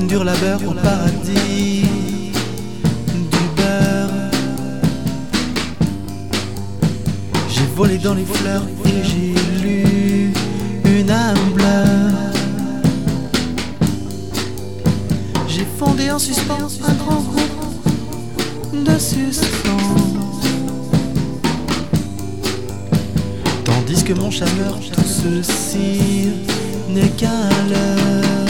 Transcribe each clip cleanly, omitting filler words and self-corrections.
dur labeur au paradis du beurre. J'ai volé dans les fleurs et j'ai lu une âme bleue. J'ai fondé en suspens un grand groupe de suspens, tandis que mon chat meurt. Tout ceci n'est qu'un leurre.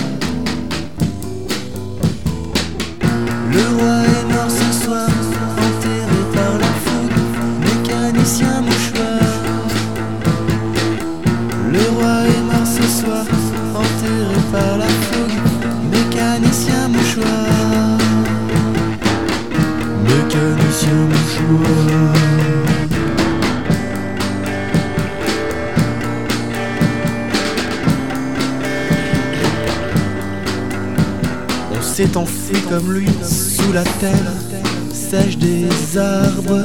Le roi est mort ce soir, enterré par la fougue, mécanicien mouchoir. Le roi est mort ce soir, enterré par la fougue, mécanicien mouchoir. Mécanicien mouchoir. On s'est enfui comme lui sous la terre sèche des arbres.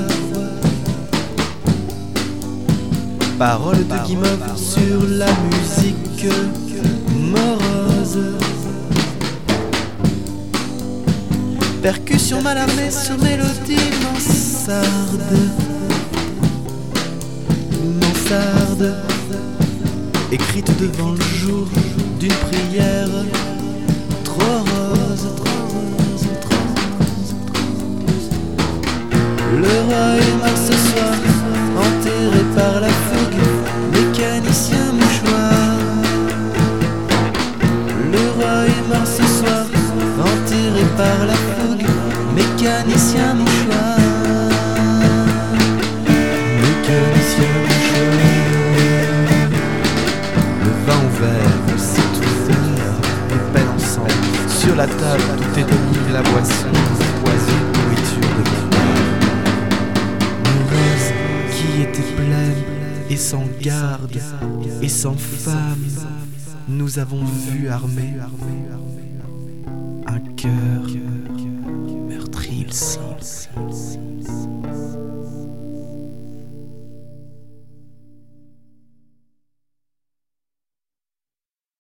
Paroles de Guimauve sur la musique morose. Percussion mal armée sur mélodie mansarde. Mansarde, écrite devant le jour d'une prière trop rose, trop rose, trop rose, trop rose. Le roi est mort ce soir, enterré par la fougue, mécanicien mouchoir. Le roi est mort ce soir, enterré par la fougue, mécanicien mouchoir. Mécanicien mouchoir. Le vin ouvert s'est ouvert, les peines ensemble. Sur la table, tout est mis, la boisson, poison, nourriture de vie. Une rose qui était pleine et sans garde et sans femme, nous avons vu armer un cœur meurtri, il semble.